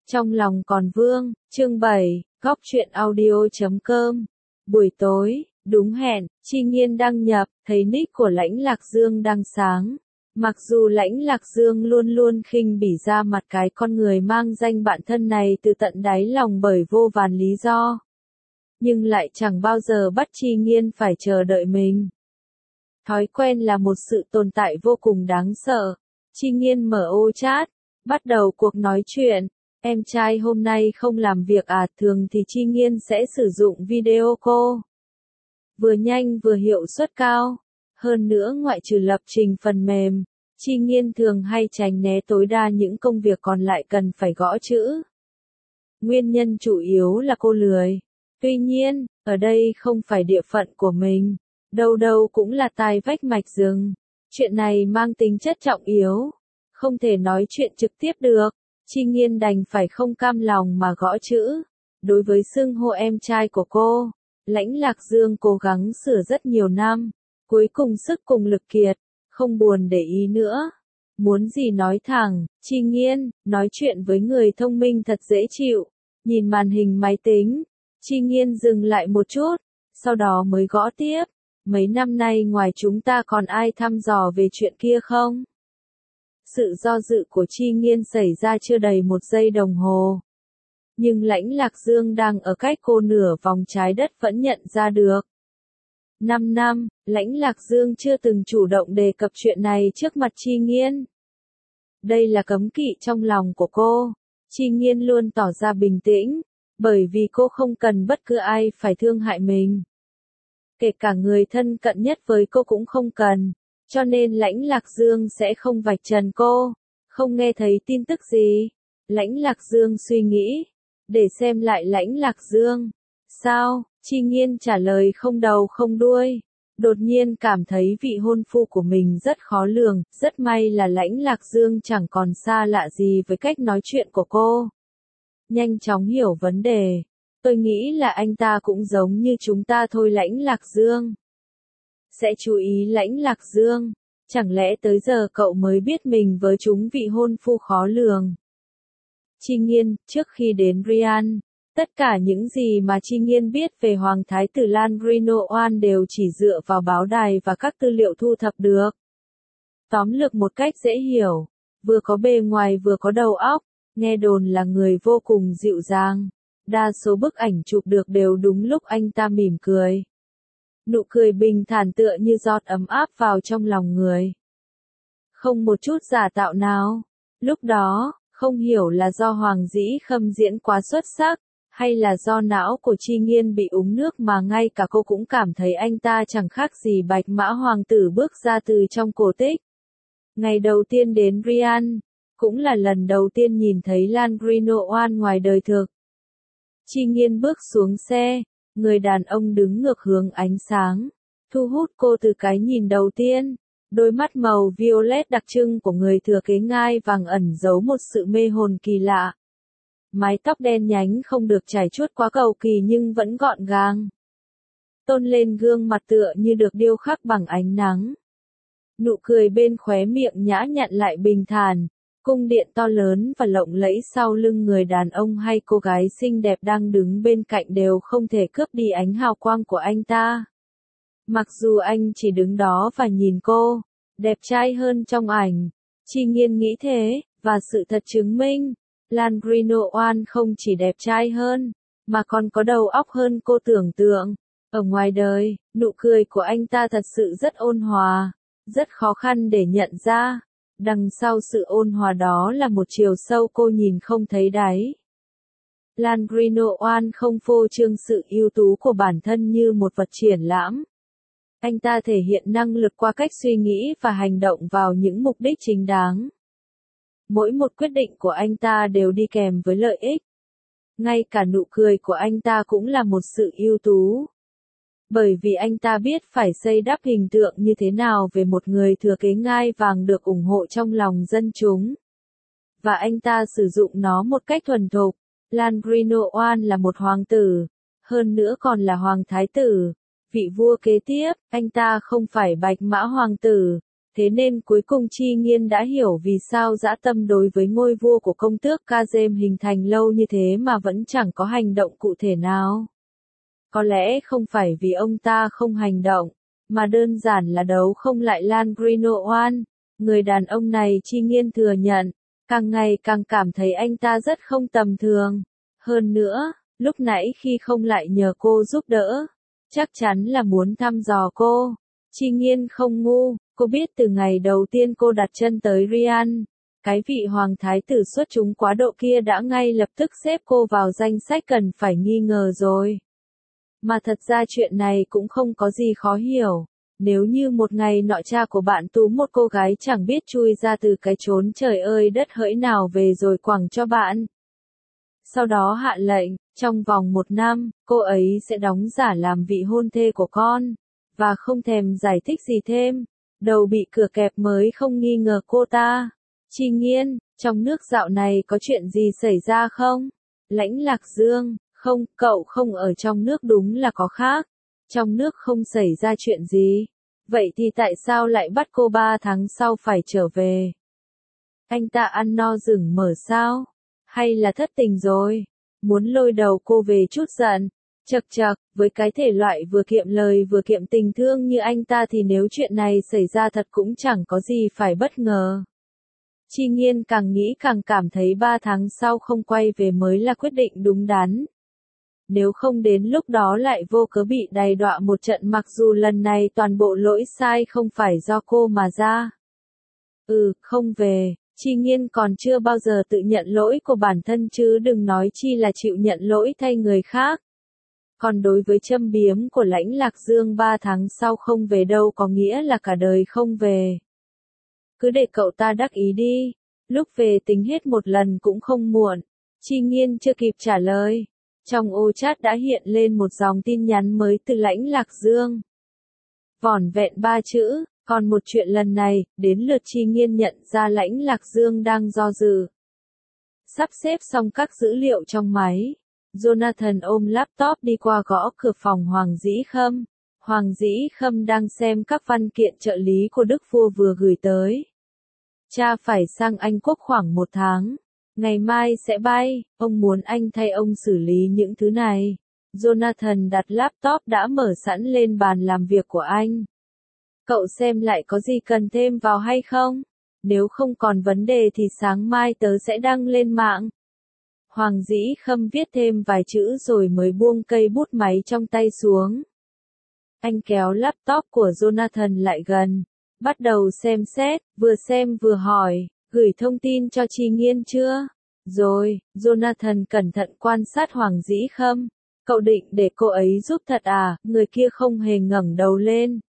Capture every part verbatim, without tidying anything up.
Trong lòng còn vương, chương bảy, góc truyện audio chấm com. Buổi tối, đúng hẹn, Chi Nghiên đăng nhập, thấy nick của Lãnh Lạc Dương đang sáng. Mặc dù Lãnh Lạc Dương luôn luôn khinh bỉ ra mặt cái con người mang danh bạn thân này từ tận đáy lòng bởi vô vàn lý do, nhưng lại chẳng bao giờ bắt Chi Nghiên phải chờ đợi mình. Thói quen là một sự tồn tại vô cùng đáng sợ. Chi Nghiên mở ô chat, bắt đầu cuộc nói chuyện. Em trai hôm nay không làm việc à? Thường thì Chi Nghiên sẽ sử dụng video call. Vừa nhanh vừa hiệu suất cao. Hơn nữa ngoại trừ lập trình phần mềm, Chi Nghiên thường hay tránh né tối đa những công việc còn lại cần phải gõ chữ. Nguyên nhân chủ yếu là cô lười. Tuy nhiên, ở đây không phải địa phận của mình. Đâu đâu cũng là tai vách mạch rừng. Chuyện này mang tính chất trọng yếu. Không thể nói chuyện trực tiếp được. Chi Nghiên đành phải không cam lòng mà gõ chữ. Đối với xưng hô em trai của cô, Lãnh Lạc Dương cố gắng sửa rất nhiều năm. Cuối cùng sức cùng lực kiệt, không buồn để ý nữa. Muốn gì nói thẳng, Chi Nghiên, nói chuyện với người thông minh thật dễ chịu. Nhìn màn hình máy tính, Chi Nghiên dừng lại một chút, sau đó mới gõ tiếp. Mấy năm nay ngoài chúng ta còn ai thăm dò về chuyện kia không? Sự do dự của Chi Nghiên xảy ra chưa đầy một giây đồng hồ. Nhưng Lãnh Lạc Dương đang ở cách cô nửa vòng trái đất vẫn nhận ra được. Năm năm, Lãnh Lạc Dương chưa từng chủ động đề cập chuyện này trước mặt Chi Nghiên. Đây là cấm kỵ trong lòng của cô. Chi Nghiên luôn tỏ ra bình tĩnh, bởi vì cô không cần bất cứ ai phải thương hại mình. Kể cả người thân cận nhất với cô cũng không cần. Cho nên Lãnh Lạc Dương sẽ không vạch trần cô, không nghe thấy tin tức gì. Lãnh Lạc Dương suy nghĩ, để xem lại Lãnh Lạc Dương. Sao? Chi Nghiên trả lời không đầu không đuôi. Đột nhiên cảm thấy vị hôn phu của mình rất khó lường, rất may là Lãnh Lạc Dương chẳng còn xa lạ gì với cách nói chuyện của cô. Nhanh chóng hiểu vấn đề. Tôi nghĩ là anh ta cũng giống như chúng ta thôi. Lãnh Lạc Dương sẽ chú ý Lãnh Lạc Dương. Chẳng lẽ tới giờ cậu mới biết mình với chúng vị hôn phu khó lường? Chi Nghiên, trước khi đến Ryan, tất cả những gì mà Chi Nghiên biết về Hoàng Thái tử Lan Rinoan đều chỉ dựa vào báo đài và các tư liệu thu thập được. Tóm lược một cách dễ hiểu, vừa có bề ngoài vừa có đầu óc, nghe đồn là người vô cùng dịu dàng. Đa số bức ảnh chụp được đều đúng lúc anh ta mỉm cười. Nụ cười bình thản tựa như giọt ấm áp vào trong lòng người. Không một chút giả tạo nào. Lúc đó, không hiểu là do Hoàng Dĩ Khâm diễn quá xuất sắc, hay là do não của Chi Nghiên bị úng nước mà ngay cả cô cũng cảm thấy anh ta chẳng khác gì Bạch Mã Hoàng tử bước ra từ trong cổ tích. Ngày đầu tiên đến Ryan, cũng là lần đầu tiên nhìn thấy Lan Rinoan ngoài đời thực. Chi Nghiên bước xuống xe. Người đàn ông đứng ngược hướng ánh sáng, thu hút cô từ cái nhìn đầu tiên. Đôi mắt màu violet đặc trưng của người thừa kế ngai vàng ẩn giấu một sự mê hồn kỳ lạ. Mái tóc đen nhánh không được chải chuốt quá cầu kỳ nhưng vẫn gọn gàng, tôn lên gương mặt tựa như được điêu khắc bằng ánh nắng. Nụ cười bên khóe miệng nhã nhặn lại bình thản. Cung điện to lớn và lộng lẫy sau lưng người đàn ông hay cô gái xinh đẹp đang đứng bên cạnh đều không thể cướp đi ánh hào quang của anh ta. Mặc dù anh chỉ đứng đó và nhìn cô, đẹp trai hơn trong ảnh. Chi Nghiên nghĩ thế, và sự thật chứng minh, Lan Rinoan không chỉ đẹp trai hơn, mà còn có đầu óc hơn cô tưởng tượng. Ở ngoài đời, nụ cười của anh ta thật sự rất ôn hòa, rất khó khăn để nhận ra. Đằng sau sự ôn hòa đó là một chiều sâu cô nhìn không thấy đáy. Lan Rinoan không phô trương sự ưu tú của bản thân như một vật triển lãm. Anh ta thể hiện năng lực qua cách suy nghĩ và hành động vào những mục đích chính đáng. Mỗi một quyết định của anh ta đều đi kèm với lợi ích. Ngay cả nụ cười của anh ta cũng là một sự ưu tú. Bởi vì anh ta biết phải xây đắp hình tượng như thế nào về một người thừa kế ngai vàng được ủng hộ trong lòng dân chúng. Và anh ta sử dụng nó một cách thuần thục. Lan Rinoan là một hoàng tử, hơn nữa còn là hoàng thái tử, vị vua kế tiếp. Anh ta không phải Bạch Mã Hoàng tử, Thế nên cuối cùng Chi Nghiên đã hiểu vì sao dã tâm đối với ngôi vua của công tước Kazem hình thành lâu như thế mà vẫn chẳng có hành động cụ thể nào. Có lẽ không phải vì ông ta không hành động, mà đơn giản là đấu không lại Lan Greenaway. Người đàn ông này Chi Nghiên thừa nhận, càng ngày càng cảm thấy anh ta rất không tầm thường. Hơn nữa, lúc nãy khi không lại nhờ cô giúp đỡ, chắc chắn là muốn thăm dò cô. Chi Nghiên không ngu, cô biết từ ngày đầu tiên cô đặt chân tới Ryan, cái vị hoàng thái tử xuất chúng quá độ kia đã ngay lập tức xếp cô vào danh sách cần phải nghi ngờ rồi. Mà thật ra chuyện này cũng không có gì khó hiểu. Nếu như một ngày nọ cha của bạn tú một cô gái chẳng biết chui ra từ cái chốn trời ơi đất hỡi nào về rồi quẳng cho bạn. Sau đó hạ lệnh, trong vòng một năm, cô ấy sẽ đóng giả làm vị hôn thê của con, và không thèm giải thích gì thêm. Đầu bị cửa kẹp mới không nghi ngờ cô ta. Chi Nghiên, trong nước dạo này có chuyện gì xảy ra không? Lãnh Lạc Dương, không, cậu không ở trong nước đúng là có khác. Trong nước không xảy ra chuyện gì. Vậy thì tại sao lại bắt cô ba tháng sau phải trở về? Anh ta ăn no rừng mở sao? Hay là thất tình rồi? Muốn lôi đầu cô về chút giận? Chậc chậc, với cái thể loại vừa kiệm lời vừa kiệm tình thương như anh ta thì nếu chuyện này xảy ra thật cũng chẳng có gì phải bất ngờ. Chi Nghiên càng nghĩ càng cảm thấy ba tháng sau không quay về mới là quyết định đúng đắn. Nếu không đến lúc đó lại vô cớ bị đày đọa một trận mặc dù lần này toàn bộ lỗi sai không phải do cô mà ra. Ừ, không về, Chi Nghiên còn chưa bao giờ tự nhận lỗi của bản thân chứ đừng nói chi là chịu nhận lỗi thay người khác. Còn đối với châm biếm của Lãnh Lạc Dương ba tháng sau không về đâu có nghĩa là cả đời không về. Cứ để cậu ta đắc ý đi, lúc về tính hết một lần cũng không muộn. Chi Nghiên chưa kịp trả lời. Trong ô chat đã hiện lên một dòng tin nhắn mới từ Lãnh Lạc Dương. Vỏn vẹn ba chữ, còn một chuyện lần này, đến lượt Chi Nghiên nhận ra Lãnh Lạc Dương đang do dự. Sắp xếp xong các dữ liệu trong máy, Jonathan ôm laptop đi qua gõ cửa phòng Hoàng Dĩ Khâm. Hoàng Dĩ Khâm đang xem các văn kiện trợ lý của Đức Vua vừa gửi tới. Cha phải sang Anh Quốc khoảng một tháng. Ngày mai sẽ bay, ông muốn anh thay ông xử lý những thứ này. Jonathan đặt laptop đã mở sẵn lên bàn làm việc của anh. Cậu xem lại có gì cần thêm vào hay không? Nếu không còn vấn đề thì sáng mai tớ sẽ đăng lên mạng. Hoàng Dĩ Khâm viết thêm vài chữ rồi mới buông cây bút máy trong tay xuống. Anh kéo laptop của Jonathan lại gần, bắt đầu xem xét, vừa xem vừa hỏi, gửi thông tin cho Chi Nghiên chưa? Rồi, Jonathan cẩn thận quan sát Hoàng Dĩ Khâm. Cậu định để cô ấy giúp thật à? Người kia không hề ngẩng đầu lên.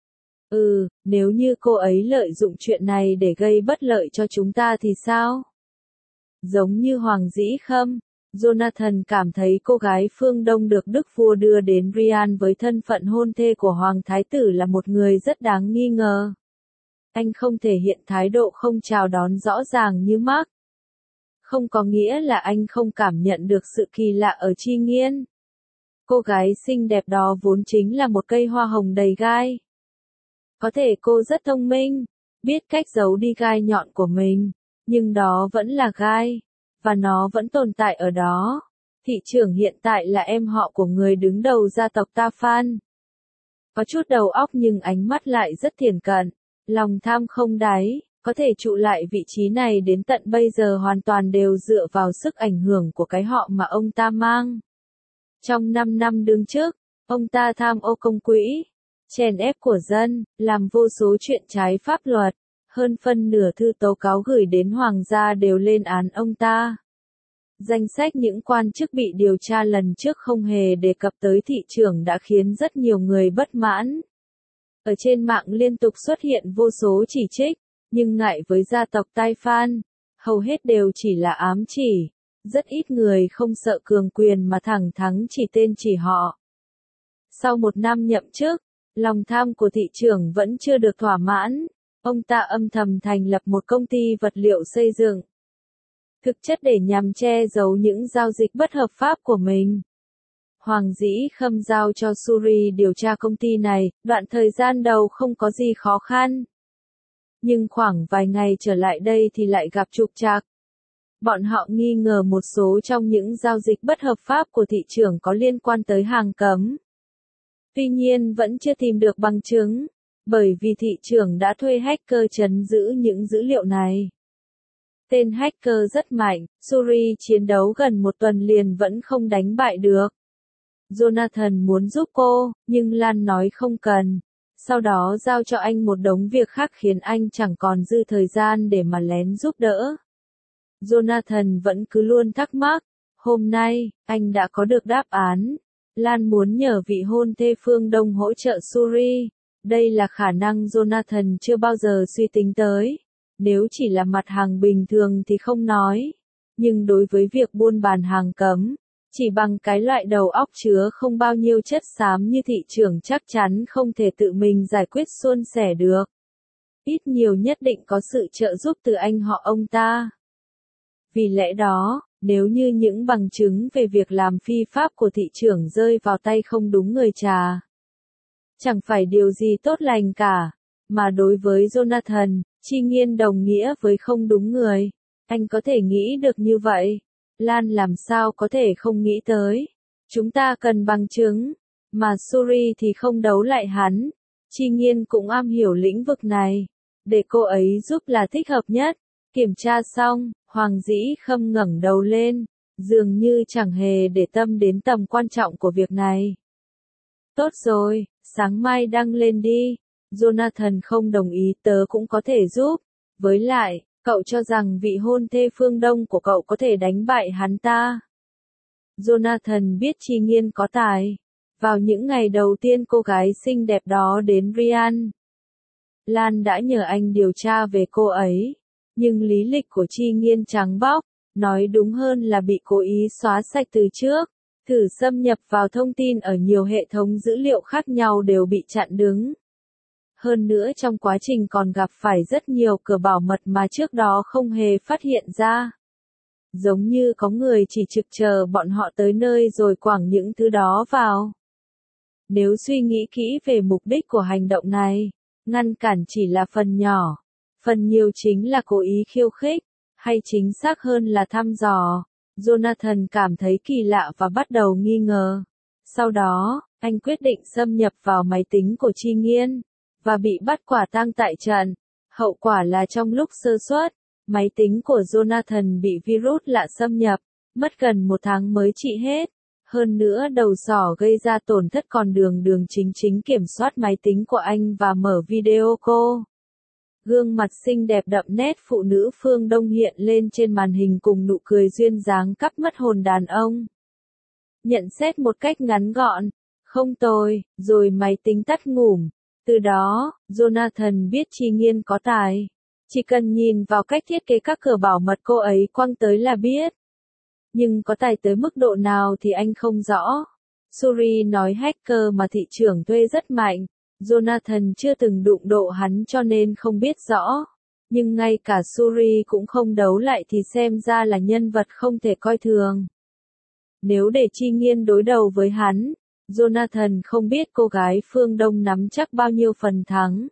Ừ, nếu như cô ấy lợi dụng chuyện này để gây bất lợi cho chúng ta thì sao? Giống như Hoàng Dĩ Khâm, Jonathan cảm thấy cô gái phương Đông được Đức Vua đưa đến Ryan với thân phận hôn thê của Hoàng Thái tử là một người rất đáng nghi ngờ. Anh không thể hiện thái độ không chào đón rõ ràng như Mark. Không có nghĩa là anh không cảm nhận được sự kỳ lạ ở Chi Nghiên. Cô gái xinh đẹp đó vốn chính là một cây hoa hồng đầy gai. Có thể cô rất thông minh, biết cách giấu đi gai nhọn của mình, nhưng đó vẫn là gai, và nó vẫn tồn tại ở đó. Thị trưởng hiện tại là em họ của người đứng đầu gia tộc Ta Phan. Có chút đầu óc nhưng ánh mắt lại rất thiển cận, lòng tham không đáy, có thể trụ lại vị trí này đến tận bây giờ hoàn toàn đều dựa vào sức ảnh hưởng của cái họ mà ông ta mang. Trong năm năm đứng trước, ông ta tham ô công quỹ, chèn ép của dân, làm vô số chuyện trái pháp luật, hơn phân nửa thư tố cáo gửi đến hoàng gia đều lên án ông ta. Danh sách những quan chức bị điều tra lần trước không hề đề cập tới thị trưởng đã khiến rất nhiều người bất mãn. Ở trên mạng liên tục xuất hiện vô số chỉ trích, nhưng ngại với gia tộc Tai Phan, hầu hết đều chỉ là ám chỉ. Rất ít người không sợ cường quyền mà thẳng thắn chỉ tên chỉ họ. Sau một năm nhậm chức, lòng tham của thị trưởng vẫn chưa được thỏa mãn. Ông ta âm thầm thành lập một công ty vật liệu xây dựng. Thực chất để nhằm che giấu những giao dịch bất hợp pháp của mình. Hoàng Dĩ Khâm giao cho Suri điều tra công ty này, đoạn thời gian đầu không có gì khó khăn. Nhưng khoảng vài ngày trở lại đây thì lại gặp trục trặc. Bọn họ nghi ngờ một số trong những giao dịch bất hợp pháp của thị trưởng có liên quan tới hàng cấm. Tuy nhiên vẫn chưa tìm được bằng chứng, bởi vì thị trưởng đã thuê hacker trấn giữ những dữ liệu này. Tên hacker rất mạnh, Suri chiến đấu gần một tuần liền vẫn không đánh bại được. Jonathan muốn giúp cô, nhưng Lan nói không cần. Sau đó giao cho anh một đống việc khác khiến anh chẳng còn dư thời gian để mà lén giúp đỡ. Jonathan vẫn cứ luôn thắc mắc. Hôm nay, anh đã có được đáp án. Lan muốn nhờ vị hôn thê phương Đông hỗ trợ Suri. Đây là khả năng Jonathan chưa bao giờ suy tính tới. Nếu chỉ là mặt hàng bình thường thì không nói. Nhưng đối với việc buôn bán hàng cấm, chỉ bằng cái loại đầu óc chứa không bao nhiêu chất xám như thị trưởng chắc chắn không thể tự mình giải quyết suôn sẻ được. Ít nhiều nhất định có sự trợ giúp từ anh họ ông ta. Vì lẽ đó, nếu như những bằng chứng về việc làm phi pháp của thị trưởng rơi vào tay không đúng người trà, chẳng phải điều gì tốt lành cả, mà đối với Jonathan, chi nghiên đồng nghĩa với không đúng người. Anh có thể nghĩ được như vậy. Lan làm sao có thể không nghĩ tới. Chúng ta cần bằng chứng, mà Suri thì không đấu lại hắn. Chi nghiên cũng am hiểu lĩnh vực này. Để cô ấy giúp là thích hợp nhất. Kiểm tra xong, Hoàng Dĩ Khâm ngẩng đầu lên, dường như chẳng hề để tâm đến tầm quan trọng của việc này. Tốt rồi, sáng mai đăng lên đi. Jonathan không đồng ý, tớ cũng có thể giúp. Với lại, cậu cho rằng vị hôn thê phương Đông của cậu có thể đánh bại hắn ta. Jonathan biết Chi Nghiên có tài. Vào những ngày đầu tiên cô gái xinh đẹp đó đến Ryan, Lan đã nhờ anh điều tra về cô ấy. Nhưng lý lịch của Chi Nghiên trắng bóc, nói đúng hơn là bị cố ý xóa sạch từ trước. Thử xâm nhập vào thông tin ở nhiều hệ thống dữ liệu khác nhau đều bị chặn đứng. Hơn nữa trong quá trình còn gặp phải rất nhiều cửa bảo mật mà trước đó không hề phát hiện ra. Giống như có người chỉ trực chờ bọn họ tới nơi rồi quẳng những thứ đó vào. Nếu suy nghĩ kỹ về mục đích của hành động này, ngăn cản chỉ là phần nhỏ. Phần nhiều chính là cố ý khiêu khích, hay chính xác hơn là thăm dò. Jonathan cảm thấy kỳ lạ và bắt đầu nghi ngờ. Sau đó, anh quyết định xâm nhập vào máy tính của Chi Nghiên, và bị bắt quả tang tại trận. Hậu quả là trong lúc sơ suất, máy tính của Jonathan bị virus lạ xâm nhập, mất gần một tháng mới trị hết. Hơn nữa đầu sỏ gây ra tổn thất còn đường đường chính chính kiểm soát máy tính của anh và mở video call. Gương mặt xinh đẹp đậm nét phụ nữ phương Đông hiện lên trên màn hình cùng nụ cười duyên dáng cắp mất hồn đàn ông. Nhận xét một cách ngắn gọn, không tồi, rồi máy tính tắt ngủm. Từ đó, Jonathan biết Chi Nghiên có tài. Chỉ cần nhìn vào cách thiết kế các cửa bảo mật cô ấy quăng tới là biết. Nhưng có tài tới mức độ nào thì anh không rõ. Suri nói hacker mà thị trưởng thuê rất mạnh. Jonathan chưa từng đụng độ hắn cho nên không biết rõ. Nhưng ngay cả Suri cũng không đấu lại thì xem ra là nhân vật không thể coi thường. Nếu để Chi Nghiên đối đầu với hắn, Jonathan không biết cô gái phương Đông nắm chắc bao nhiêu phần thắng.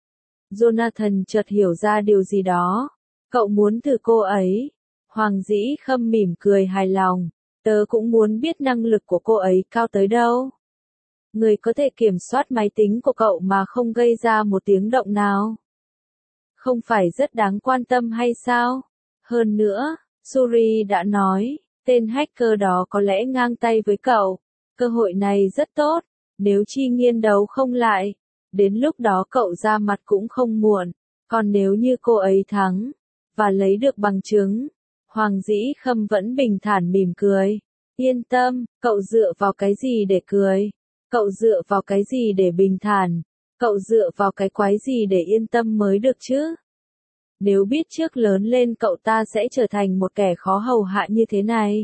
Jonathan chợt hiểu ra điều gì đó. Cậu muốn thử cô ấy. Hoàng Dĩ Khâm mỉm cười hài lòng. Tớ cũng muốn biết năng lực của cô ấy cao tới đâu. Người có thể kiểm soát máy tính của cậu mà không gây ra một tiếng động nào. Không phải rất đáng quan tâm hay sao? Hơn nữa, Suri đã nói, tên hacker đó có lẽ ngang tay với cậu. Cơ hội này rất tốt, nếu Chi Nghiên đấu không lại, đến lúc đó cậu ra mặt cũng không muộn. Còn nếu như cô ấy thắng, và lấy được bằng chứng, Hoàng Dĩ Khâm vẫn bình thản mỉm cười. Yên tâm, cậu dựa vào cái gì để cười? Cậu dựa vào cái gì để bình thản? Cậu dựa vào cái quái gì để yên tâm mới được chứ? Nếu biết trước lớn lên cậu ta sẽ trở thành một kẻ khó hầu hạ như thế này.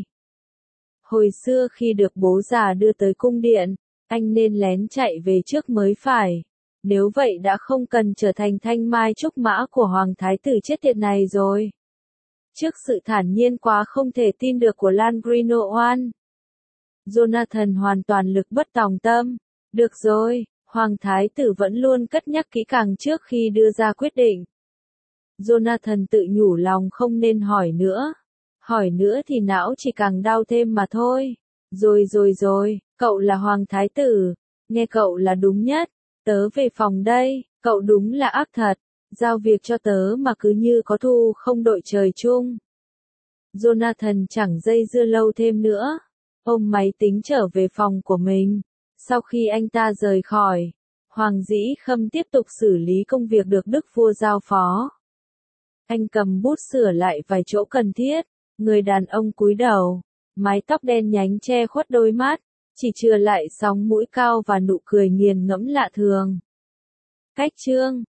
Hồi xưa khi được bố già đưa tới cung điện, anh nên lén chạy về trước mới phải. Nếu vậy đã không cần trở thành thanh mai trúc mã của hoàng thái tử chết tiệt này rồi. Trước sự thản nhiên quá không thể tin được của Lan Greenaway, Jonathan hoàn toàn lực bất tòng tâm. Được rồi, hoàng thái tử vẫn luôn cất nhắc kỹ càng trước khi đưa ra quyết định. Jonathan tự nhủ lòng không nên hỏi nữa. Hỏi nữa thì não chỉ càng đau thêm mà thôi. Rồi rồi rồi, cậu là Hoàng Thái Tử. Nghe cậu là đúng nhất. Tớ về phòng đây, cậu đúng là ác thật. Giao việc cho tớ mà cứ như có thù không đội trời chung. Jonathan chẳng dây dưa lâu thêm nữa. Ôm máy tính trở về phòng của mình. Sau khi anh ta rời khỏi, Hoàng Dĩ Khâm tiếp tục xử lý công việc được Đức Vua giao phó. Anh cầm bút sửa lại vài chỗ cần thiết. Người đàn ông cúi đầu, mái tóc đen nhánh che khuất đôi mắt, chỉ chừa lại sóng mũi cao và nụ cười nghiền ngẫm lạ thường. Cách chương